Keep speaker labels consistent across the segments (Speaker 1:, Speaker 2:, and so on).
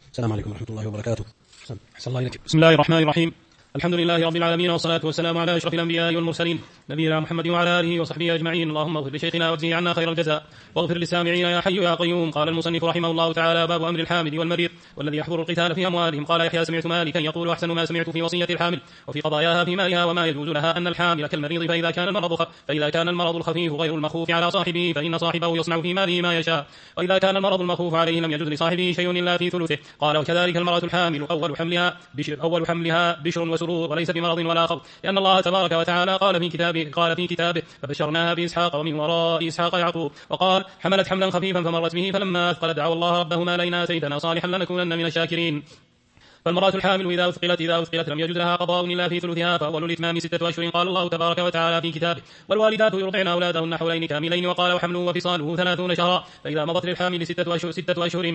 Speaker 1: السلام عليكم ورحمة الله وبركاته.
Speaker 2: أحسن الله إليك. بسم الله الرحمن الرحيم. الحمد لله رب العالمين، والصلاة والسلام على أشرف الأنبياء والمرسلين نبينا محمد وعلى آله وصحبه أجمعين. اللهم اغفر لشيخنا واجزه عنا خير الجزاء، واغفر للسامعين يا حي يا قيوم. قال المصنف رحمه الله تعالى: باب أمر الحامل والمريض والذي يحضر القتال في أموالهم. قال يحيى: سمعت مالكا يقول: أحسن ما سمعت في وصية الحامل وفي قضاياها في مالها وما يجوز لها أن الحامل كالمريض، فإذا كان المرض الخفيف غير المخوف على صاحبه فإن صاحبه يصنع في ماله ما يشاء، وإذا كان المرض المخوف عليه لم يجوز لصاحبه شيء إلا في ثلثه. قال: وكذلك المرأة الحامل أول حملها بشر وسرور، وليس بمرض ولا خوف، لأن الله تبارك وتعالى قال في كتابه: فبشرناها بإسحاق ومن وراء إسحاق يعقوب. وقال: حملت حملا خفيفا فمرت به، فلما أثقلت دعوا الله ربهما: لئن آتيتنا صالحا لنكونن من الشاكرين. فالمرأة الحامل إذا أثقلت لم يجوز لها قضاء إلا في ثلثها، فأول الإتمام 6 أشهر. قال الله تبارك وتعالى في كتابه: والوالدات يرضعن أولادهن حولين كاملين. وقال: وحمله وفصاله 30 شهرا. فإذا مضت للحامل 6 أشهر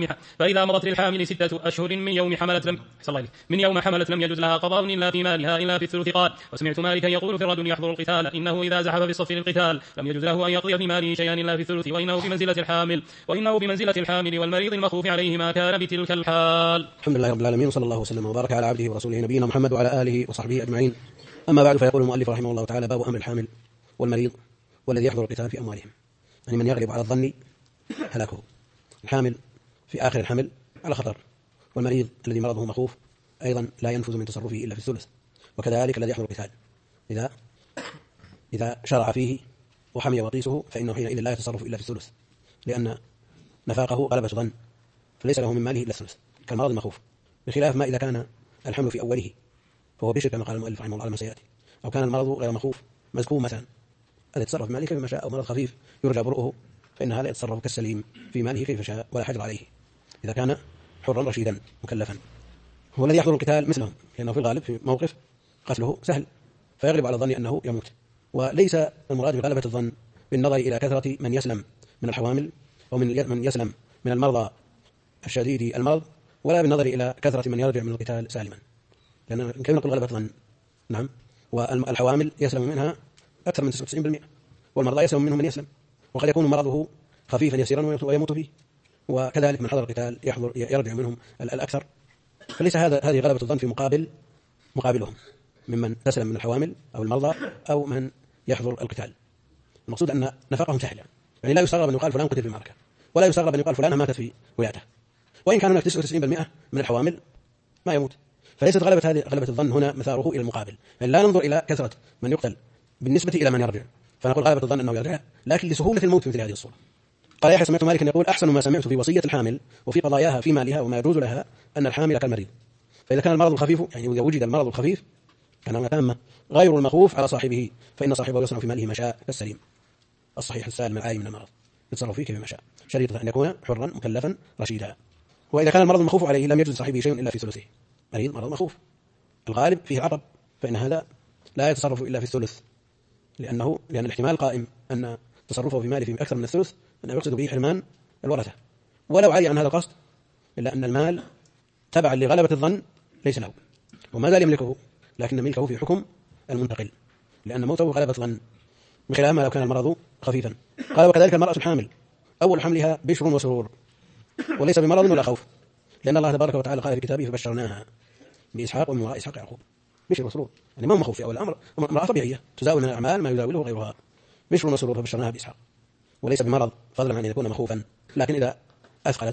Speaker 2: من يوم حملت لم يجوز لها قضاء إلا في مالها إلا في الثلث. قال: وسمعت مالكا يقول في الرجل يحضر القتال إنه إذا زحف في الصف للقتال لم يجوز له أن يقضي في ماله شيئا إلا في الثلث، وإنه بمنزلة الحامل والمريض المخوف عليه ما كان بتلك الحال.
Speaker 1: الحمد لله رب العالمين، وصلى الله وسلم وبارك على عبده ورسوله نبينا محمد وعلى آله وصحبه أجمعين. أما بعد، فيقول المؤلف رحمه الله تعالى: باب أمر الحامل والمريض والذي يحضر القتال في أموالهم، يعني من يغلب على الظن هلاكه. الحامل في آخر الحمل على خطر، والمريض الذي مرضه مخوف أيضا لا ينفذ من تصرفه إلا في الثلث. وكذلك الذي يحضر القتال إذا شرع فيه وحمي وطيسه فإنه حينئذ لا يتصرف إلا في الثلث، لأن نفاقه غلبة ظن، فليس له من ماله إلا الثلث كالمرض المخوف، بخلاف ما إذا كان الحمل في أوله فهو بشر كما قال المؤلف رحمه الله على ما سيأتي، أو كان المرض غير مخوف مزكوم مثلا، هذا يتصرف في ماله كيف شاء، أو مرض خفيف يرجى برؤه فإن هذا يتصرف كالسليم في ماله كيف شاء ولا حجر عليه إذا كان حرا رشيدا مكلفا. هو الذي يحضر القتال مثلهم، لأنه في الغالب في موقف قتله سهل فيغلب على الظن أنه يموت. وليس المراد بغلبة الظن بالنظر إلى كثرة من يسلم من الحوامل ومن يسلم من المرضى الشديد المرض، ولا بالنظر إلى كثرة من يرجع من القتال سالما، لأن كيف نقول غلبة ظن؟ نعم، والحوامل يسلم منها أكثر من 99%، والمرضى يسلم منهم من يسلم، وقد يكون مرضه خفيفا يسيرا ويموت فيه، وكذلك من حضر القتال يرجع منهم الأكثر. فليس هذه غلبة الظن في مقابلهم ممن تسلم من الحوامل أو المرضى أو من يحضر القتال. المقصود أن نفقهم سهل، يعني لا يستغرب أن يقال فلان قتل في المعركة، ولا يستغرب أن يقال فلان ماتت في ولايته، وإن كان هناك 99% من الحوامل ما يموت. فليست غلبة الظن هنا مثاره إلى المقابل، يعني لا ننظر إلى كثرة من يقتل بالنسبة إلى من يرجع فنقول غلبة الظن أنه يرجع، لكن لسهولة الموت في مثل هذه الصورة. قال يحيى: سمعت مالكا يقول: أحسن ما سمعت في وصية الحامل وفي قضاياها في مالها وما يجوز لها أن الحامل كالمريض، فإذا كان المرض الخفيف، يعني إذا وجد المرض الخفيف كان تامة غير المخوف على صاحبه فإن صاحبه يصنع في ماله ما شاء كالسليم الصحيح السالم العالي من المرض، يتصرف فيه كيف شاء، شريطة أن يكون حرا مكلفا رشيدا. وإذا كان المرض المخوف عليه لم يجوز صاحبه شيء إلا في ثلثه، مرض مخوف الغالب فيه عطب، فإن هذا لا يتصرف إلا في الثلث، لأن الاحتمال قائم أن تصرفه في ماله في أكثر من الثلث أنه يقصد به حرمان الورثة، ولو علي عن هذا القصد إلا أن المال تبعا لغلبة الظن ليس له وما زال يملكه، لكن ملكه في حكم المنتقل، لأن موته غلبة ظن بخلاف ما لو كان المرض خفيفا. قال: وكذلك المرأة الحامل أول حملها بشر وسرور، وليس بمرض ولا خوف، لأن الله تبارك وتعالى قال في كتابه: فبشرناها بإسحاق ومن وراء إسحاق يعقوب. بشر وسرور يعني ما هو مخوف في أول الأمر، امرأة طبيعية تزاول من الأعمال ما يزاوله غيرها، بشر وسرور فبشرناها بإسحاق، وليس بمرض فضلا عن أن يكون مخوفا، لكن إذا أثقلت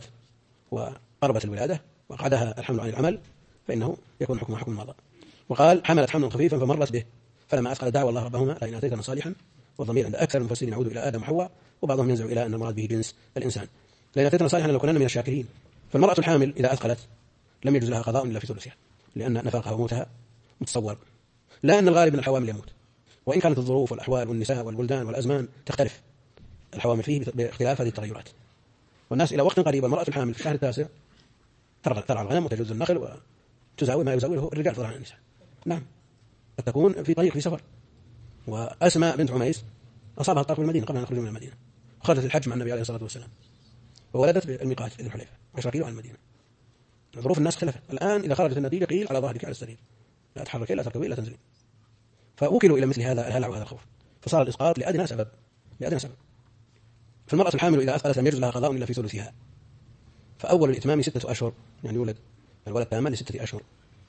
Speaker 1: وقربت الولادة وقعدها الحمل عن العمل فإنه يكون حكمها حكم المرض. وقال: حملت حملا خفيفا فمرت به، فلما أثقلت دعوا الله ربهما: لئن آتيتنا صالحا. والضمير عند أكثر المفسرين يعود إلى آدم وحواء، وبعضهم ينزع إلى أن المراد به جنس الإنسان، لئن آتيتنا صالحا لنكونن من الشاكرين. فالمرأة الحامل إذا أثقلت لم يجوز لها قضاء إلا في ثلثها، لأن نفاقها وموتها متصور، لا أن الغالب من الحوامل يموت، وإن كانت الظروف والأحوال والنساء والبلدان والأزمان تختلف الحوامل فيه باختلاف هذه التغيرات. والناس إلى وقت قريب المرأة الحامل في الشهر التاسع ترعى الغنم وتجوز النخل وتزاول ما يزاوله الرجال فضلا عن النساء. نعم، قد تكون في طريق في سفر. وأسماء بنت عميس أصابها الطرق بالمدينة قبل أن يخرجوا من المدينة، خرجت الحج مع النبي عليه الصلاة والسلام وولدت بالميقات ذي الحليفة 10 كيلو عن المدينة. ظروف الناس اختلفت، الآن إذا خرجت النتيجة قيل على ظهرك على السرير، لا تحركي لا تركبي لا تنزلي، فوكلوا إلى مثل هذا الهلع وهذا الخوف، فصار الإسقاط لأدنى سبب. فالمرأة الحامل إذا أثقلت لم يجوز لها قضاء إلا في ثلثها، فأول الإتمام 6 أشهر، يعني يولد الولد تاما ل6 أشهر.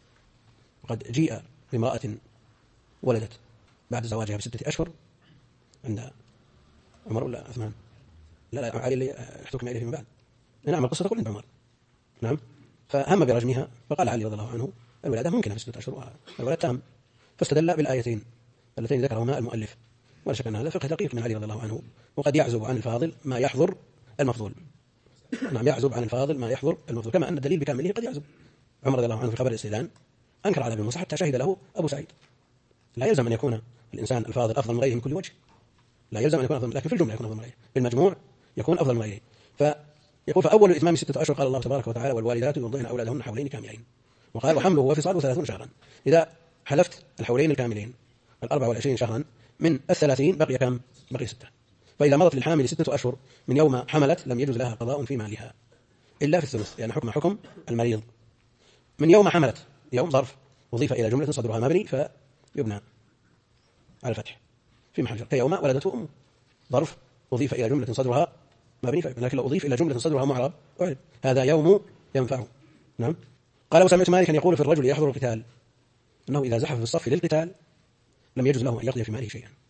Speaker 1: وقد جيء بامرأة ولدت بعد زواجها ب6 أشهر عند عمر ولا عثمان؟ لا علي اللي احتكم إليه فيما بعد. نعم القصة تقول عند عمر. نعم. فهم برجمها، فقال علي رضي الله عنه الولادة ممكنة في 6 أشهر والولد تام، فاستدل بالآيتين اللتين ذكرهما المؤلف. ولا شك أن هذا فقه دقيق من علي رضي الله عنه، وقد يعزب عن الفاضل ما يحضر المفضول. نعم يعزب عن الفاضل ما يحضر المفضول، كما أن الدليل بكامله قد يعزب. عمر رضي الله عنه في خبر الاستئذان أنكر على أبي موسى حتى شهد له أبو سعيد. لا يلزم أن يكون الإنسان الفاضل أفضل من غيره من كل وجه، لا يلزم أن يكون أفضل، لكن في الجملة يكون أفضل من غيره، في المجموع يكون أفضل من غيره. فيقول فأول الإتمام 6 أشهر قال الله تبارك وتعالى والوالدات يرضعن أولادهن حولين كاملين. وقال وحمله وفصاله 30 شهرا. إذا حلفت الحولين الكاملين 24 شهرا من 30 بقي كم؟ بقي 6. فإذا مضت للحامل 6 أشهر من يوم حملت لم يجوز لها قضاء في مالها إلا في الثلث، يعني حكم المريض. من يوم حملت، يوم ظرف أضيف إلى جملة صدرها مبني فيبنى على الفتح في محل جر، كيوم ولدته أمه. ظرف أضيف إلى جملة صدرها مبني فيبنى، لكن لو أضيف إلى جملة صدرها معرب أعرب. هذا يوم ينفعه. نعم. قال وسمعت مالكا يقول في الرجل يحضر القتال أنه إذا زحف في الصف للقتال لم يجوز له أن يقضي في ماله شيئا،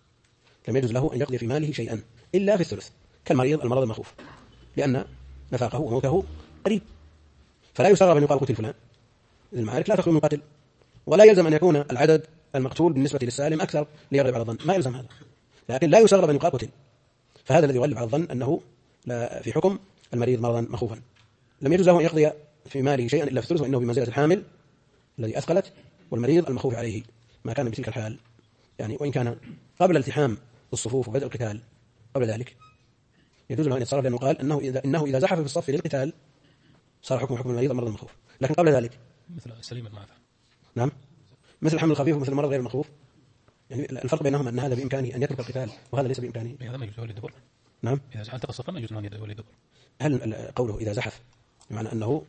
Speaker 1: لم يجوز له أن يقضي في ماله شيئا إلا في الثلث، كالمريض المرض المخوف، لأن نفاقه وموته قريب. فلا يستغرب أن يقال قتل فلان، المعارك لا تخلو من قتل، ولا يلزم أن يكون العدد المقتول بالنسبة للسالم أكثر ليغلب على الظن، ما يلزم هذا، لكن لا يستغرب أن يقال قتل. فهذا الذي يغلب على الظن أنه في حكم المريض مرضا مخوفا لم يجوز له أن يقضي في ماله شيئا إلا في الثلث، وإنه بمنزلة الحامل الذي أثقلت والمريض المخوف عليه ما كان بتلك الحال، يعني وإن كان قبل التحام الصفوف وبدء القتال قبل ذلك يجوز له أن يتصرف، لأنه قال إنه إذا زحف في الصف للقتال صار حكم المريض المرض المخوف. لكن قبل ذلك
Speaker 2: مثل السليم المعافى.
Speaker 1: نعم، مثل الحمل الخفيف ومثل المرض غير المخوف، يعني الفرق بينهما أن هذا بإمكانه أن يترك القتال وهذا ليس بإمكانه.
Speaker 2: هذا ما يجوز له الدبر.
Speaker 1: نعم.
Speaker 2: إذا زحف الصف ما يجوز له أن يولي الدبر.
Speaker 1: هل قوله إذا زحف بمعنى أنه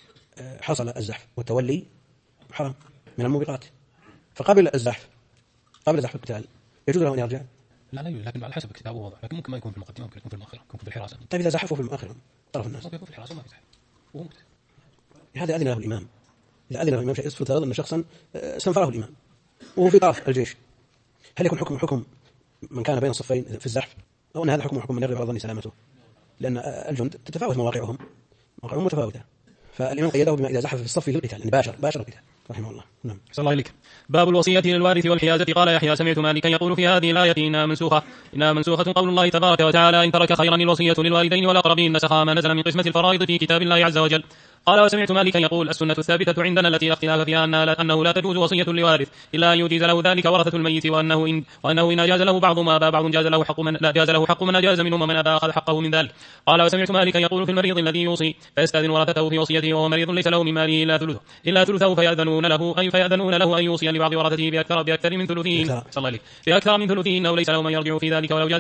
Speaker 1: حصل الزحف والتولي حرام من الموبقات، فقبل الزحف قبل زحف القتال يجوز له أن يرجع؟
Speaker 2: لا يجوز، لكن على حسب كتابه ووضع، لكن ممكن ما يكون في المقدمة، ممكن يكون في المؤخرة، ممكن في الحراسة.
Speaker 1: طيب إذا زحفوا في المؤخرة طرف الناس
Speaker 2: ممكن يكون في الحراسة وما يزحف وهو مقتل.
Speaker 1: هذا أذن له الإمام. إذا أذن له الإمام شيء افترض أن شخصا استنفره الإمام وهو في طرف الجيش، هل يكون حكم من كان بين الصفين في الزحف، أو أن هذا حكم من يغلب على ظن سلامته؟ لأن الجند تتفاوت مواقعهم متفاوتة، فالإمام قيده بما إذا زحف في الصف للقتال، يعني باشر القتال رحمه الله. نعم.
Speaker 2: أحسن الله إليك. باب الوصية للوارث والحيازة. قال يحيى سمعت مالكا يقول في هذه الآية إنها منسوخة قول الله تبارك وتعالى إن ترك خيرا الوصية للوالدين والأقربين نسخ ما نزل من قسمة الفرائض في كتاب الله عز وجل. قال وسمعت مالكا يقول السنة الثابتة عندنا التي لا اختلاف فيها أنه لا تجوز وصية لوارث إلا أن يجيز له ذلك ورثة الميت، وأنه إن أجاز له بعض ما أبى بعض جاز له حق من أجاز منهم ومن أبى أخذ حقه من ذلك. قال وسمعت مالكا يقول في المريض الذي يوصي فيستأذن ورثته في وصيته وهو مريض ليس له من ماله إلا ثلثه فيأذنون له أن يوصي لبعض ورثته بأكثر من ثلثه إنه ليس له من يرجع في ذلك، ولو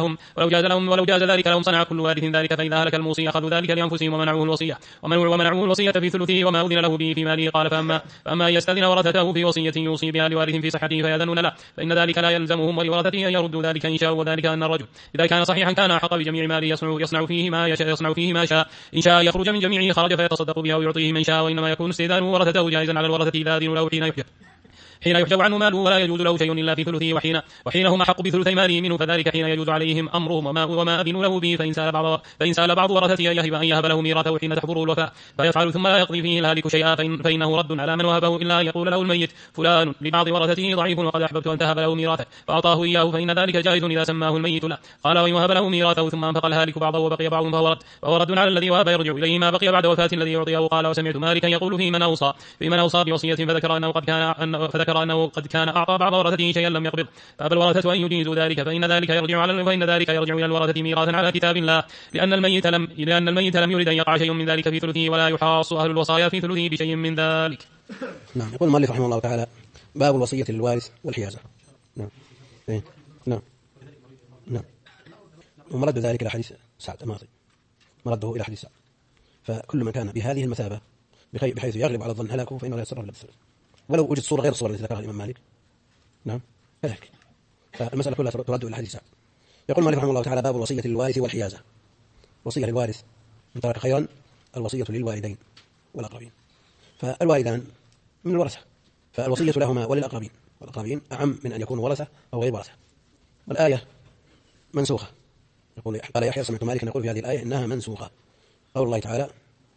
Speaker 2: جاز ذلك لهم صنع كل وارث ذلك، فإذا هلك الموصي أخذوا ذلك لأنفسهم ومنعوه الوصية في ثلثه وما أذن له به في ماله. قال فأما أن يستأذن ورثته في وصية يوصي بها لوارث في صحته فيأذنون له، فإن ذلك لا يلزمهم ولورثته أن يردوا ذلك إن شاءوا، وذلك أن الرجل إذا كان صحيحا كان أحق بجميع ماله يصنع فيه ما شاء، إن شاء يخرج من جميعه خرج فيتصدق بها ويعطيه من شاء، وإنما يكون استئذانه ورثته جائزا على الورثة إذا أذنوا له حين يحجب عنه ماله ولا يجوز له شيء إلا في ثلثه، وحين هم أحق بثلثي ماله منه، فذلك حين يجوز عليهم أمرهم وما أذنوا له به. فإن سأل بعض ورثته أن يهب له ميراثه حين تحضره الوفاة فيفعل ثم لا يقضي فيه الهالك شيئا فإنه رد على من وهبه، إلا أن يقول له الميت فلان لبعض ورثته ضعيف وقد أحببت أن تهب له ميراثه فأعطاه إياه، فإن ذلك جائز إذا سماه الميت له. قال وإن وهب له ميراثه ثم أنفق الهالك بعضه وبقي بعض فهو رد على الذي وهب يرجع إليه ما بقي بعد وفاة الذي يعطيه. قال وسمعت مالكا يقول في من أوصى بوصية فذكر أنه قد كان أعطى بعض ورثته شيئا لم يقبض فأبى الورثة أن يجيزوا ذلك، فإن ذلك يرجع إلى الورثة ميراثا على كتاب الله، لأن الميت لم يرد أن يقع شيء من ذلك في ثلثه، ولا يحاص أهل الوصايا في ثلثه بشيء من ذلك.
Speaker 1: نعم. يقول المؤلف رحمه الله تعالى باب الوصية للوارث والحيازة. نعم. نعم. ومرد ذلك إلى حديث سعد الماضي، مرده إلى حديث سعد، فكل من كان بهذه المثابة بحيث يغلب على الظن هلاكه فإنه لا يتصرف إلا بالثلث، ولو وجد صورة غير الصورة التي ذكرها الإمام مالك. نعم كذلك، فالمسألة كلها ترد إلى حديث سعد. يقول مالك رحمه الله تعالى باب الوصية للوارث والحيازة. وصية للوارث إن ترك خيرا الوصية للوالدين والأقربين، فالوالدان من الورثة، فالوصية لهما وللأقربين، والأقربين أعم من أن يكونوا ورثة أو غير ورثة. والآية منسوخة. قال يحيى سمعت مالكا يقول في هذه الآية إنها منسوخة. قول الله تعالى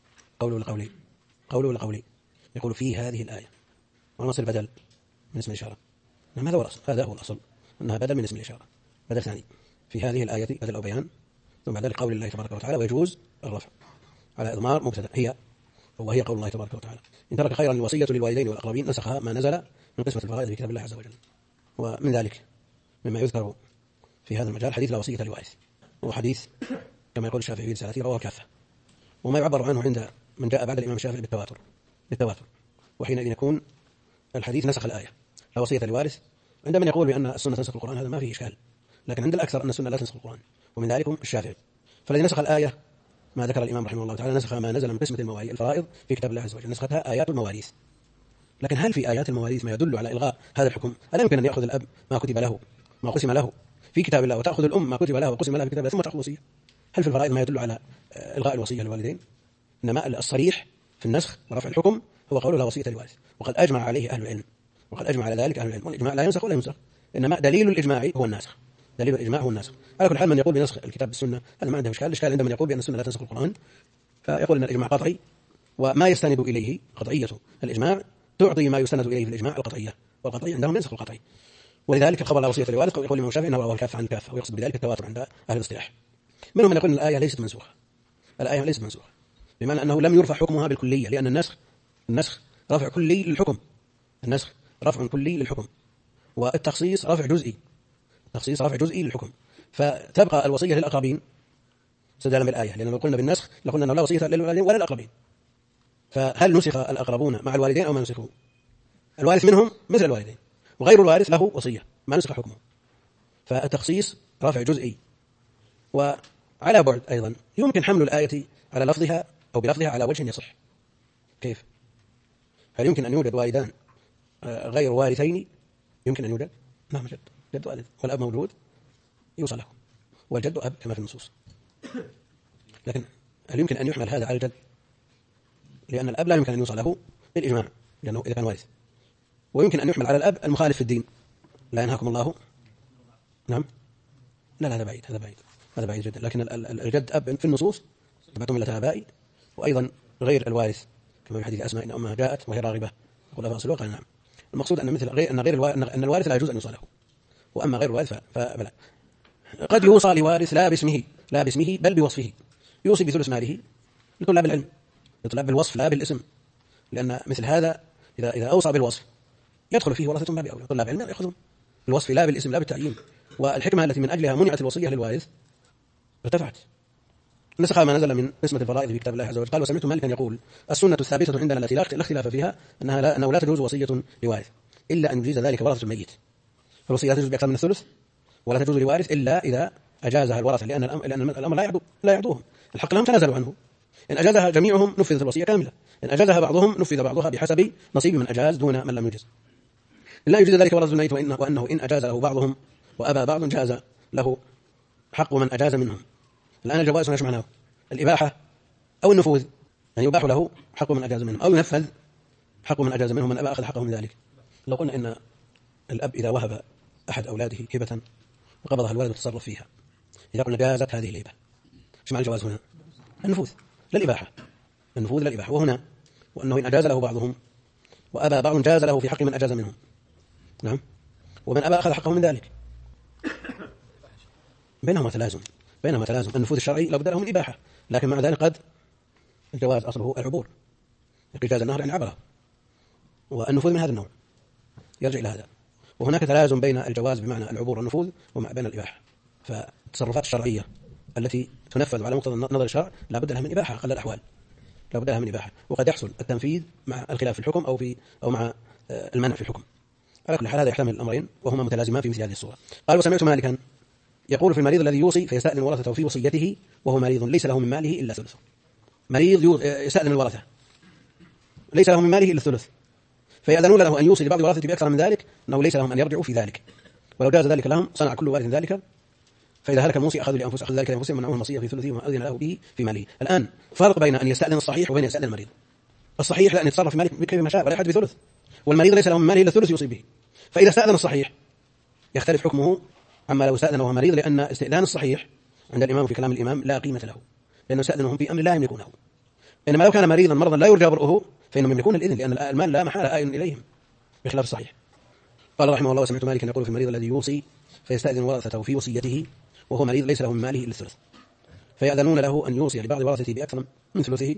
Speaker 1: قوله لقولي يقول في هذه الآية، ونصل بدل من اسم الإشارة. هذا هو الأصل، أنها بدل من اسم الإشارة، بدل ثاني في هذه الآية، بدل أو بيان، ثم بعد ذلك قول الله تبارك وتعالى ويجوز الرفع على إضمار مبتدأ وهي قول الله تبارك وتعالى إن ترك خيرا الوصية للوالدين والأقربين نسخها ما نزل من قسمة الفرائض في كتاب الله عز وجل. ومن ذلك مما يذكر في هذا المجال حديث لا وصية لوارث، وهو حديث كما يقول الشافعي في رسالته رواه كافة، وما يعبر عنه عند من جاء بعد الإمام الشافعي بالتواتر، وحينئذ يكون الحديث نسخ الآية لا وصية لوارث. عند من يقول بأن السنة تنسخ القرآن هذا ما فيه إشكال، لكن عند الأكثر أن السنة لا تنسخ القرآن، ومن ذلكم الشافعي. فالذي نسخ الآية ما ذكر الإمام رحمه الله تعالى، نسخ ما نزل من قسمة الفرائض في كتاب الله عز وجل، نسختها آيات المواريث. لكن هل في آيات المواريث ما يدل على إلغاء هذا الحكم؟ ألا يمكن أن يأخذ الأب ما كتب له ما قسم له في كتاب الله، وتأخذ الأم ما كتب له وقسم لها في كتاب الله ثم تأخذ وصية؟ هل في الفرائض ما يدل على إلغاء الوصية للوالدين؟ إنما الصريح في النسخ ورفع الحكم هو قول لا وصية للوارث، وقد أجمع عليه أهل العلم، وقد أجمع على ذلك أهل العلم، والإجماع لا ينسخ ولا ينسخ، إنما دليل الإجماع هو الناسخ، دليل الإجماع هو الناسخ. على كل حال من يقول بنسخ الكتاب بالسنة هذا ما عنده إشكال. الإشكال عند من يقول بأن السنة لا تنسخ القرآن، فيقول أن الإجماع قطعي، وما يستند إليه قطعية الإجماع تعطي ما يستند إليه في الإجماع القطعية، والقطعي عندهم ينسخ القطعي. ولذلك الخبر لا وصية للوارث يقول الإمام الشافعي إنه رواه الكافة عن الكافة، ويقصد بذلك التواتر عند أهل الاصطلاح. منهم من يقول أن الآية ليست منسوخة، الآية ليست منسوخة بمعنى أنه لم يرفع حكمها بالكلية، لأن النسخ رفع كلي للحكم، النسخ رفع كلي للحكم، والتخصيص رفع جزئي للحكم، فتبقى الوصية للأقربين استدلالا بالآية، لأننا لو قلنا بالنسخ لقلنا أنه لا وصية للوالدين ولا الأقربين. فهل نسخ الأقربون مع الوالدين أو ما نسخوا؟ الوارث منهم مثل الوالدين، وغير الوارث له وصية ما نسخ حكمه، فالتخصيص رفع جزئي. وعلى بعد أيضا يمكن حمل الآية على لفظها أو بلفظها على وجه يصح. كيف؟ هل يمكن أن يوجد والدان غير وارثين؟ يمكن أن يوجد، نعم جد والد والأب موجود يوصل له، والجد أب كما في النصوص. لكن هل يمكن أن يحمل هذا على الجد؟ لأن الأب لا يمكن أن يوصل له بالإجماع لأنه إذا كان وارث، ويمكن أن يحمل على الأب المخالف في الدين، لا ينهاكم الله. نعم لا هذا بعيد جدا. لكن الجد أب في النصوص تبعتم ملة آبائي، وأيضا غير الوارث كما في حديث أسماء إن أمها جاءت وهي راغبة قل أبا أصلها قال نعم. المقصود أن أن الوارث لا يجوز أن يوصل له، وأما غير الوارث فبلا. قد يوصى لوارث لا باسمه بل بوصفه، يوصي بثلث ماله لطلاب العلم، لطلاب بالوصف لا بالاسم، لأن مثل هذا إذا أوصى بالوصف يدخل فيه ورثة باب أولى، طلاب علم يأخذون بالوصف لا بالاسم لا بالتعيين. والحكمة التي من أجلها منعت الوصية للوارث ارتفعت. نسخ ما نزل من قسمة الفرائض في كتاب الله عز وجل. قال وسمعت مالكا يقول السنة الثابتة عندنا التي لا اختلاف فيها أنه لا تجوز وصية لوارث إلا أن يجيز ذلك ورثة الميت، فالوصية لا تجوز بأكثر من الثلث ولا تجوز لوارث إلا إذا أجازها الورثة، لأن الأمر لا يعدوهم، الحق لهم تنازلوا عنه. إن أجازها جميعهم نفذت الوصية كاملة، إن أجازها بعضهم نفذ بعضها بحسب نصيب من أجاز دون من لم يجز. لا يجوز ذلك ورثة الميت، وأنه إن أجاز له بعضهم وأبى بعض جاز له حق من أجاز منهم. الآن الجواز ايش معناه؟ الإباحة أو النفوذ، يعني يباح له حق من أجاز منهم أو ينفذ حق من أجاز منهم من أبى أخذ حقه من ذلك. لو قلنا إن الأب إذا وهب أحد أولاده هبة وقبضها الولد وتصرف فيها، إذا قلنا جازت هذه الهبة، ايش معنى الجواز هنا؟ النفوذ لا الإباحة، النفوذ لا الإباحة. وهنا وأنه إن أجاز له بعضهم وأبى بعض جاز له في حق من أجاز منهم، نعم، ومن أبى أخذ حقه من ذلك. بينهما تلازم النفوذ الشرعي لا بد له من إباحة، لكن مع ذلك قد الجواز أصله العبور، جاز النهر يعني عبره، والنفوذ من هذا النوع يرجع إلى هذا. وهناك تلازم بين الجواز بمعنى العبور والنفوذ وما بين الإباحة. فالتصرفات الشرعية التي تنفذ على مقتضى نظر الشرع لا بد لها من إباحة، أقل الأحوال لا بد لها من إباحة، وقد يحصل التنفيذ مع الخلاف في الحكم أو مع المنع في الحكم. على كل حال هذا يحتمل الأمرين وهما متلازمان في مثل هذه الصورة. قال وسمعت مالكا يقول في المريض الذي يوصي فيستأذن ورثته في وصيته وهو مريض ليس له من ماله إلا ثلثه. مريض يستأذن الورثة ليس له من ماله إلا الثلث، فيأذنون له أن يوصي لبعض ورثته بأكثر من ذلك أنه ليس لهم أن يرجعوا في ذلك، ولو جاز ذلك لهم صنع كل وارث ذلك فإذا هلك الموصي أخذ ذلك لأنفسهم منعوه الوصية في ثلثه وما أذن له به في ماله. الآن فرق بين أن يستأذن الصحيح وبين يستأذن المريض. الصحيح لا أن يتصرف في ماله كيفما شاء ولا يحد بثلث، والمريض ليس له من ماله إلا الثلث يصيب به. فإذا استأذن الصحيح يختلف حكمه عما لو استأذن وهو مريض، لأن استئذان الصحيح عند الإمام في كلام الإمام لا قيمة له، لأنه استأذنهم في أمر لا يملكونه. إنما لو كان مريضا مرضا لا يرجى برؤه فإنهم يملكون الإذن، لأن المال لا محالة آئل إليهم بخلاف الصحيح. قال رحمه الله: وسمعت مالكا يقول في المريض الذي يوصي فيستأذن ورثته في وصيته وهو مريض ليس له من ماله إلا الثلث، فيأذنون له أن يوصي لبعض ورثته بأكثر من ثلثه،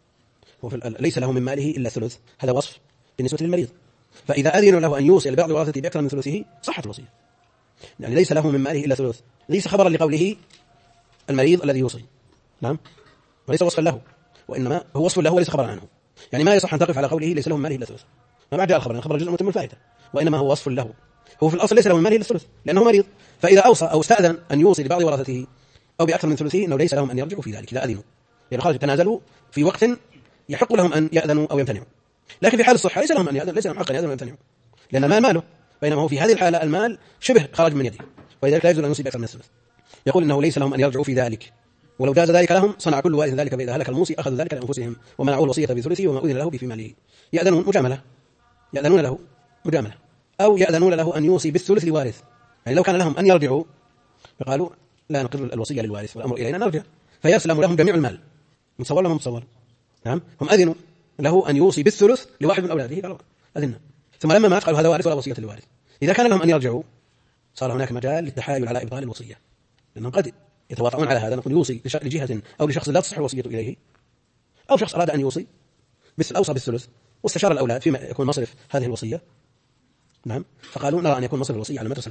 Speaker 1: ليس له من ماله إلا الثلث. هذا وصف بالنسبة للمريض. فإذا أذنوا له أن يوصي لبعض ورثته بأكثر من ثلثه صحت الوصية، يعني ليس له من ماله إلا ثلث، ليس خبرا لقوله المريض الذي يوصي، نعم، وليس وصفا له، وإنما هو وصف له وليس خبرا عنه. يعني ما يصح أن تقف على قوله ليس له من ماله إلا ثلث، ما بعد جاء الخبر، الخبر جزء متم الفائدة، وإنما هو وصف له. هو في الأصل ليس له من ماله إلا الثلث لأنه مريض، فإذا أوصى أو استأذن أن يوصي لبعض ورثته أو بأكثر من ثلثه إنه ليس لهم أن يرجعوا في ذلك إذا أذنوا، لأن خرج تنازلوا في وقت يحق لهم أن يأذنوا أو يمتنعوا. لكن في حال الصحة ليس لهم أن يأذن، ليس لهم حق أن يأذنوا ويمتنعوا، لأن المال ماله، بينما هو في هذه الحالة المال شبه خرج من يده، ولذلك لا يجوز أن يوصي بأكثر من الثلث. يقول إنه ليس لهم أن يرجعوا في ذلك، ولو جاز ذلك لهم صنع كل وارث ذلك، فإذا هلك الموصي أخذوا ذلك لأنفسهم ومنعوه الوصية بثلثه وما أذن له في ماله. يأذنون مجاملة، يأذنون له مجاملة، أو يأذنون له أن يوصي بالثلث لوارث. يعني لو كان لهم أن يرجعوا فقالوا لا نقر الوصية للوارث والأمر إلينا نرجع، فيسلم لهم جميع المال. متصور لهم متصور؟ نعم، هم أذنوا له أن يوصي بالثلث لواحد من أولاده، قالوا أذننا، ثم لما مات قالوا هذا وارث ولا وصية للوارث. إذا كان لهم أن يرجعوا صار هناك مجال للتحايل على إبطال الوصية، لأنهم قد يتواطؤون على هذا، نقول يوصي لجهة أو لشخص لا تصح الوصية إليه، أو شخص أراد أن يوصي أوصى بالثلث واستشار الأولاد فيما يكون مصرف هذه الوصية، نعم، فقالوا نرى أن يكون مصرف الوصية على المدرسة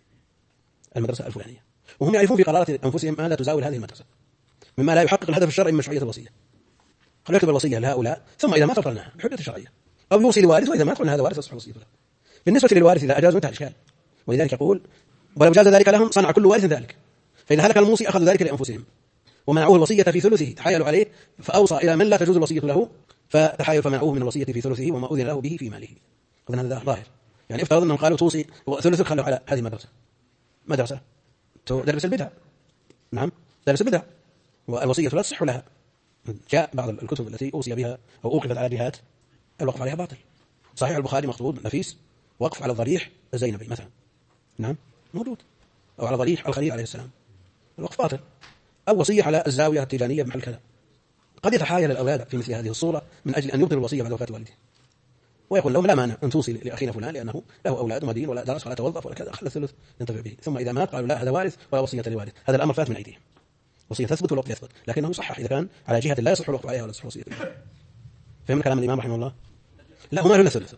Speaker 1: الفلانية، وهم يعرفون في قرارات أنفسهم ما لا تزاول هذه المدرسة مما لا يحقق الهدف الشرعي من مشروعية الوصية. قد يكتب الوصية لهؤلاء ثم إذا مات فقلناها بحجة الشرعية، أو يوصي لوارث وإذا مات قلنا هذا وارث تصح وصيته له. بالنسبة للوارث إذا أجازوا انتهى الإشكال، ولذلك يقول ولو جاز ذلك لهم صنع كل وارث ذلك، فإذا هلك الموصي أخذوا ذلك لأنفسهم ومنعوه الوصية في ثلثه، تحايلوا عليه فأوصى إلى من لا تجوز الوصية له فتحايلوا فمنعوه من الوصية في ثلثه وما أذن له به في ماله. إذن هذا ظاهر. يعني افترض أنهم قالوا توصي ثلثك خلوا على هذه مدرسة تدرس البدع، نعم تدرس البدع، والوصية لا تصح لها. جاء بعض الكتب التي أوصي بها أو أوقفت على جهات الوقف عليها باطل. صحيح البخاري مخطوط نفيس وقف على الضريح الزينبي مثلا، نعم موجود، أو على ضريح الخليل عليه السلام، الوقف باطل. أو وصية على الزاوية التيجانية بمحل كذا. قد يتحايل الأولاد في مثل هذه الصورة من أجل أن يبطل الوصية بعد وفاة والده، ويقول لهم لا مانع أن توصي لأخينا فلان لأنه له أولاد ومدين ولا درس ولا توظف ولا كذا، خلى الثلث ينتفع به، ثم إذا مات قالوا لا هذا وارث ولا وصية لوارث. هذا الأمر فات من أيديهم، وصية تثبت والوقت يثبت، لكنه يصحح إذا كان على جهة لا يصح الوقف عليها ولا تصح وصية. فهم كلام الإمام رحمه الله؟ لا هم له الثلث،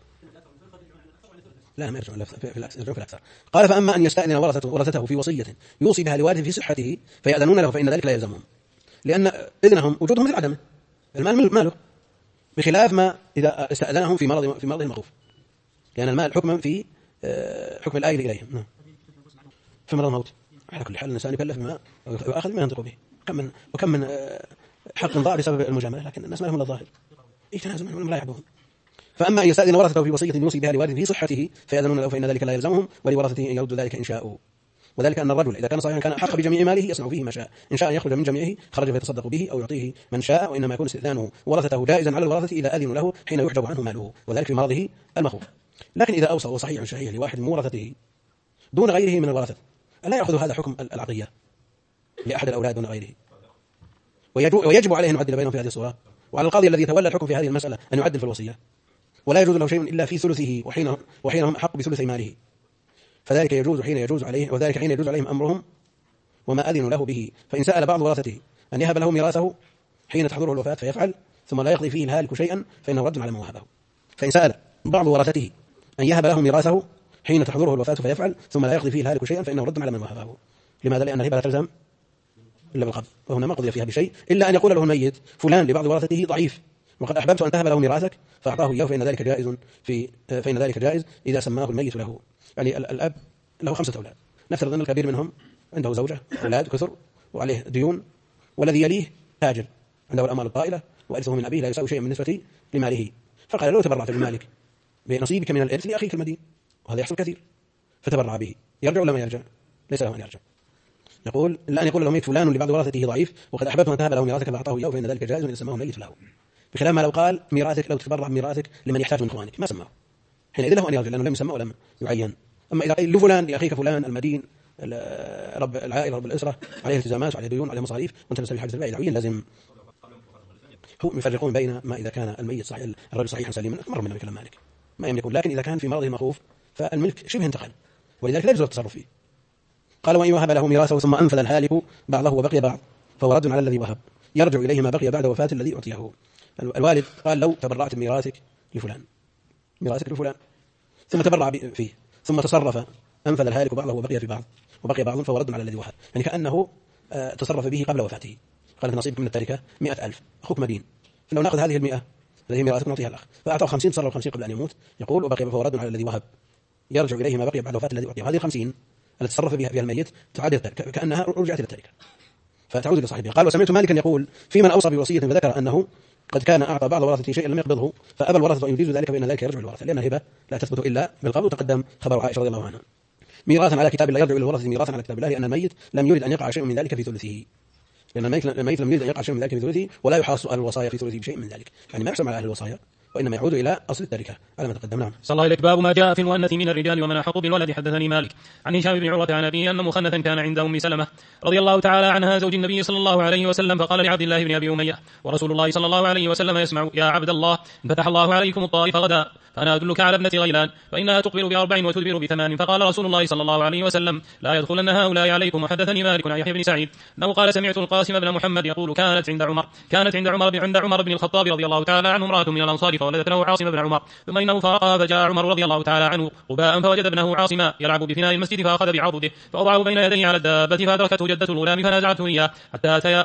Speaker 1: لا ما يرجعون في الأكثر. قال فأما أن يستأذن ورثته في وصية يوصي بها لوارث في صحته فيأذنون له فإن ذلك لا يلزمهم، لأن إذنهم وجودهم مثل عدمه، المال ماله، بخلاف ما إذا استأذنهم في مرضه المخوف، لأن المال حكما في حكم الآيل إليهم في مرض الموت. على كل حال الإنسان يكلف بما وأخذ ما ينطق به، وكم من حق ضاع بسبب المجاملة، لكن الناس ما لهم إلا الظاهر، يتنازل منهم لا يحبهم. فأما أن يستأذن ورثته في وصية يوصي بها لوارث في صحته فيأذنون له فإن ذلك لا يلزمهم، ولورثته أن يردوا ذلك إن شاءوا. وذلك أن الرجل إذا كان صحيحا كان أحق بجميع ماله يصنع فيه ما شاء، إن شاء يخرج من جميعه خرج فيتصدق به أو يعطيه من شاء، وإنما يكون استئذانه ورثته جائزا على الورثة إذا أذنوا له حين يحجب عنه ماله، وذلك في مرضه المخوف. لكن إذا أوصى صحيح شهيه لواحد من ورثته دون غيره من الورثة لا يأخذ هذا حكم العطية لأحد الأولاد دون غيره، ويجب عليه أن يعدل بينهم في هذه الصورة، وعلى القاضي الذي يتولى الحكم في هذه المسألة أن يعدل في الوصية، ولا يجوز له شيء إلا في ثلثه وحينهم أحق بثلث ماله، فذلك يجوز حين يجوز عليه، وذلك حين يجوز عليهم أمرهم وما أذنوا له به. فإن سأل بعض ورثته أن يهب له ميراثه حين تحضره الوفاة فيفعل، ثم لا يقضي فيه الهالك شيئا فإنه رد على ما وهبه. فإن سأل بعض ورثته أن يهب له ميراثه حين تحضره الوفاة فيفعل، ثم لا يقضي فيه الهالك شيئا فإنه رد على من وهبه. لماذا؟ لأن الهبة لا تلزم إلا بالقبض، وهنا ما قضي فيها بشيء إلا أن يقول له الميت فلان لبعض ورثته ضعيف وقد أحببت أن تهب له ميراثك فأعطاه إياه، فإن ذلك جائز إذا سماه الميت له. يعني الأب له 5 أولاد، نفترض أن الكبير منهم عنده زوجة أولاد كثر وعليه ديون، والذي يليه تاجر عنده الأموال الطائلة وإرثه من أبيه لا يساوي شيء من نسبة لماله، فقال لو تبرعت بمالك بنصيبك من الإرث لأخيك المدين، وهذا يحصل كثير، فتبرع به، يرجع ولا ما يرجع؟ ليس له أن يرجع. يقول إلا أن يقول له ميت فلان لبعض ورثته ضعيف وقد أحببت أن تهب له ميراثك فأعطاه إياه فإن ذلك جائز وإن سماه ميت له، بخلاف ما لو قال ميراثك لو تتبرع بميراثك لمن يحتاج من إخوانك ما سماه، حينئذ له أن يرجع لأنه لم يسمى ولم يعين. أما إذا قيل لفلان لأخيك فلان المدين رب العائلة رب الأسرة عليه التزامات وعليه ديون وعليه مصاريف وأنت لست بحاجة الباقي يعين لازم. هم يفرقون بين ما إذا كان الميت صحيح الرجل صحيحا سليما مر من كلام مالك ما يملكون، لكن إذا كان في مرضه مخوف فالملك شبه انتقل ولذلك لا يجوز التصرف فيه. قال وإن وهب له ميراثه ثم أنفذ الهالك بعضه وبقي بعض فهو رد على الذي وهب يرجع إليه ما بقي بعد وفاة الذي أعطيه. الوالد قال لو تبرعت بميراثك لفلان ثم تبرع فيه ثم تصرف أنفذ الهالك بعضه وبقي بعض فهو رد على الذي وهب، يعني كأنه تصرف به قبل وفاته. قالت نصيبك من التركة 100,000 أخوك مدين، فلو نأخذ هذه 100 التي ميراثك نعطيها الأخ فأعطاه 50 تصرف 50 قبل أن يموت، يقول وبقي فهو رد على الذي وهب يرجع إليه ما بقي بعد وفاة الذي أعطيه. هذه 50 التي تصرف بها الميت تعاد كأنها رجعت إلى التركة فتعود إلى صاحبها. قال وسمعت مالكا يقول في من أوصى بوصية فذكر أنه قد كان أعطى بعض ورثته شيئا لم يقبضه فأبى الورثة أن يجيزوا ذلك فإن ذلك يرجع الورثة لأن الهبة لا تثبت إلا بالقبض. وتقدم خبر عائشة رضي الله عنها. ميراثا على كتاب الله يرجع إلى الورثة ميراثا على كتاب الله لأن الميت لم يرد أن يقع شيء من ذلك في ثلثه، لأن الميت لم يرد أن يقع شيء من ذلك في ثلثه ولا يحاص أهل الوصايا في ثلثه بشيء من ذلك، يعني ما يقسم على أهل الوصايا وإنما يعود إلى أصل التركة على ما تقدم. نعم.
Speaker 2: صلى الله عليه باب ما جاء في المؤنث من الرجال ومن أحق بالولد. حدثني مالك عن هشام بن عروة عن أبيه أن مخنثا كان عند أم سلمة رضي الله تعالى عنها زوج النبي صلى الله عليه وسلم فقال لعبد الله بن أبي أمية ورسول الله صلى الله عليه وسلم يسمع يا عبد الله إن فتح الله عليكم الطائف غدا فأنا أدلك على ابنة غيلان فإنها تقبل ب4 وتدبر ب8. فقال رسول الله صلى الله عليه وسلم لا يدخلن هؤلاء عليكم. وحدثني مالك عن يحيى بن سعيد أنه قال سمعت القاسم بن محمد يقول كانت عند عمر بن الخطاب رضي الله تعالى عنه امرأة من الأنصار فولدت له عاصم بن عمر ثم إنه فارقها فجاء عمر رضي الله تعالى عنه قباء فوجد ابنه عاصما يلعب بفناء المسجد فأخذ بعضده فأضعه بين يديه على الدابة فأدركته جدة الغلام فنازعته إياه حتى أتيا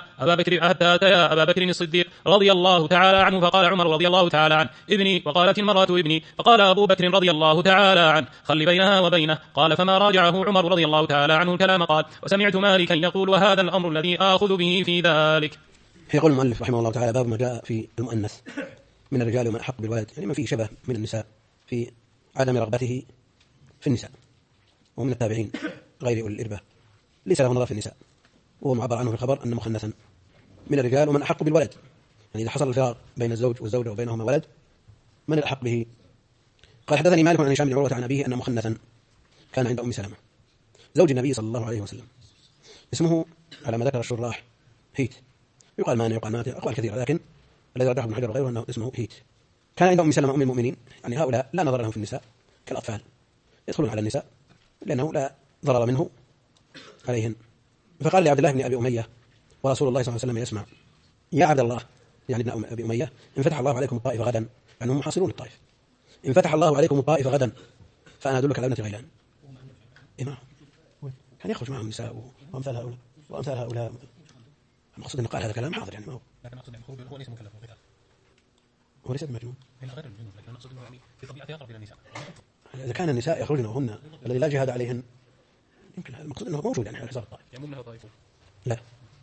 Speaker 2: أبا بكر الصديق رضي الله تعالى عنه فقال عمر رضي الله تعالى عنه ابني وقالت المرأة ابني فقال أبو بكر رضي الله تعالى عنه خل بينها وبينه. قال فما راجعه عمر رضي الله تعالى عنه الكلام. قال وسمعت مالكا يقول وهذا الأمر الذي آخذ به في ذلك.
Speaker 1: يقول المؤلف رحمه الله تعالى باب ما جاء في المؤنث من الرجال ومن أحق بالولد، يعني ما فيه شبه من النساء في عدم رغبته في النساء، ومن التابعين غير أولي الإربة ليس له نظر في النساء، وهو معبر عنه في الخبر أن مخنثا من الرجال ومن أحق بالولد، يعني إذا حصل الفراق بين الزوج والزوجة وبينهما ولد من الأحق به. قال حدثني مالك عن هشام بن عروة عن أبيه أن مخنثا كان عند أم سلمة زوج النبي صلى الله عليه وسلم، اسمه على ما ذكر الشراح هيت، يقال مانع يقال ماتع أقوال كثيرة، لكن الذي رجحه ابن حجر وغيره أنه اسمه هيت. كان عند أم سلمة أم المؤمنين، يعني هؤلاء لا نظر لهم في النساء كالأطفال يدخلون على النساء لأنه لا ضرر منه عليهن. فقال لعبد الله بن أبي أمية ورسول الله صلى الله عليه وسلم يسمع يا عبد الله يعني ابن أبي أمية إن فتح الله عليكم الطائف غدا، يعني هم محاصرون الطائف، إن فتح الله عليكم الطائف غدا فأنا أدلك على ابنة غيلان. إمام كان يخرج معهم النساء وأمثال هؤلاء المقصود أنه قال هذا كلام حاضر، يعني ما هو
Speaker 2: لكن أقصد يعني هو ليس مكلف بالقتال،
Speaker 1: هو ليس بمجنون،
Speaker 2: هنا غير المجنون، لكن أقصد يعني في طبيعته أقرب إلى النساء.
Speaker 1: إذا كان النساء يخرجن وهن الذي لا جهاد عليهن يمكن المقصود أنه موجود يعني على حساب الطائف.
Speaker 2: يمون له طائف.
Speaker 1: لا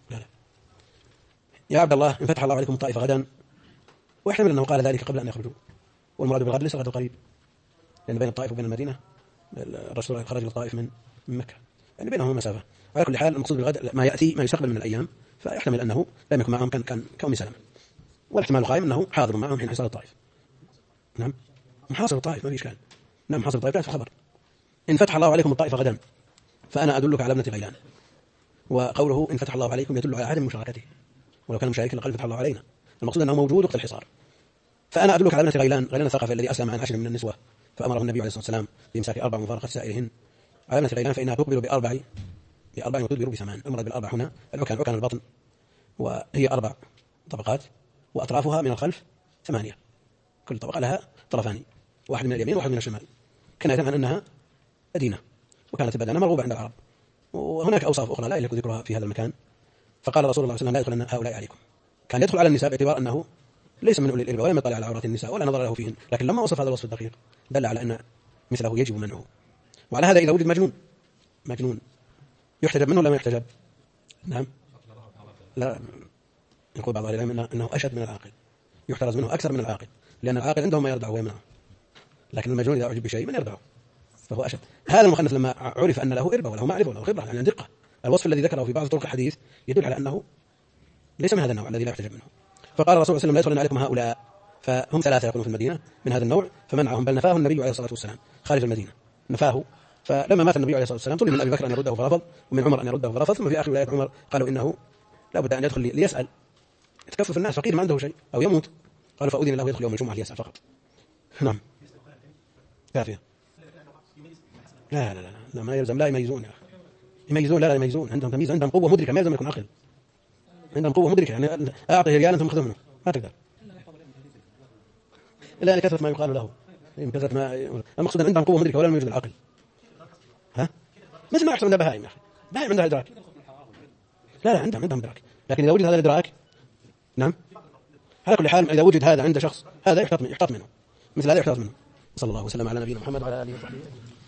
Speaker 1: يا عبد الله إن فتح الله عليكم الطائف غدا، ويحتمل أنه قال ذلك قبل أن يخرجوا، والمراد بالغد ليس الغد القريب، لأن بين الطائف وبين المدينة الرسول خرج للطائف من مكة، يعني بينهما مسافة. على كل حال المقصود بالغد ما يأتي ما يستقبل من الأيام، فيحتمل أنه لم يكن معهم كان كأم سلمة، والاحتمال القائم أنه حاضر معهم حين حصل الطائف. نعم محاصر الطائف ما في إشكال، نعم محاصر الطائف لا في الخبر إن فتح الله عليكم الطائف غدا فأنا أدلك على ابنة غيلان، وقوله إن فتح الله عليكم يدل على عدم مشاركته، ولو كان مشاركا لقد فتح الله علينا، المقصود أنه موجود وقت الحصار. فأنا أدلك على ابنة غيلان الثقفي الذي أسلم عن 10 من النسوة فأمره النبي عليه الصلاة والسلام بإمساك 4 ومفارقة سائرهن، على ابنة غيلان فإنها تقبل ب4 وتدبر ب8. المراد بالأربع هنا العكان البطن، وهي 4 طبقات وأطرافها من الخلف 8، كل طبقة لها طرفان، واحد من اليمين وواحد من الشمال، كان عن أنها مدينة وكانت بدنة مرغوبة عند العرب. وهناك أوصاف أخرى لا يليق ذكرها في هذا المكان، فقال رسول الله صلى الله عليه وسلم لا يدخل هؤلاء عليكم. كان يدخل على النساء باعتبار أنه ليس من أولي الإربة ولم يطلع على عورات النساء ولا نظر له فيهن، لكن لما وصف هذا الوصف الدقيق دل على أن مثله يجب منعه. وعلى هذا إذا وجد مجنون يحتجب منه ولا ما يحتجب؟ نعم لا، يقول بعض العلماء أنه أشد من العاقل، يحترز منه أكثر من العاقل، لأن العاقل عندهم ما يرضعه ويمنعه، لكن المجنون إذا أعجب بشيء من يرضعه فهو أشد. هذا المخنث لما عرف أن له إربة وله معرفة وله خبرة يعني دقة الوصف الذي ذكره في بعض طرق الحديث يدل على أنه ليس من هذا النوع الذي لا يحتجب منه. فقال الرسول صلى الله عليه وسلم: لا يصلين عليكم هؤلاء، فهم 3 يكونوا في المدينة من هذا النوع، فمنعهم، بل نفاه النبي عليه الصلاة والسلام خارج المدينة، نفاه. فلما مات النبي عليه الصلاة والسلام طلب من أبي بكر أن يرده فرفض، ومن عمر أن يرده فرفض، ثم في آخر ولاية عمر قالوا إنه لا بد أن يدخل ليسأل، يتكفف الناس، فقير ما عنده شيء أو يموت، قالوا فأذن له يدخل يوم الجمعة ليسأل فقط. نعم كافية. لا لا لا لا ما يلزم، لا يميزون، يميزون لا يميزون، عندهم تمييز، عندهم قوة مدركة، ما يلزم يكون عقل، عندهم قوة مدركة. يعني أعطيه ريال أنتم خذوا منه، ما تقدر إلا لكثرة ما يقال له، كثرة ما المقصود أن عندهم قوة مدركة ولا يوجد العقل. ها مثل ما يحصل عند بهائم يا أخي، بهائم عندها إدراك، لا عندهم إدراك، لكن إذا وجد هذا الإدراك، نعم على كل حال إذا وجد هذا عند شخص هذا يحتاط منه، مثل هذا يحتاط منه. صلى الله وسلم على نبينا محمد وعلى آله وصحبه.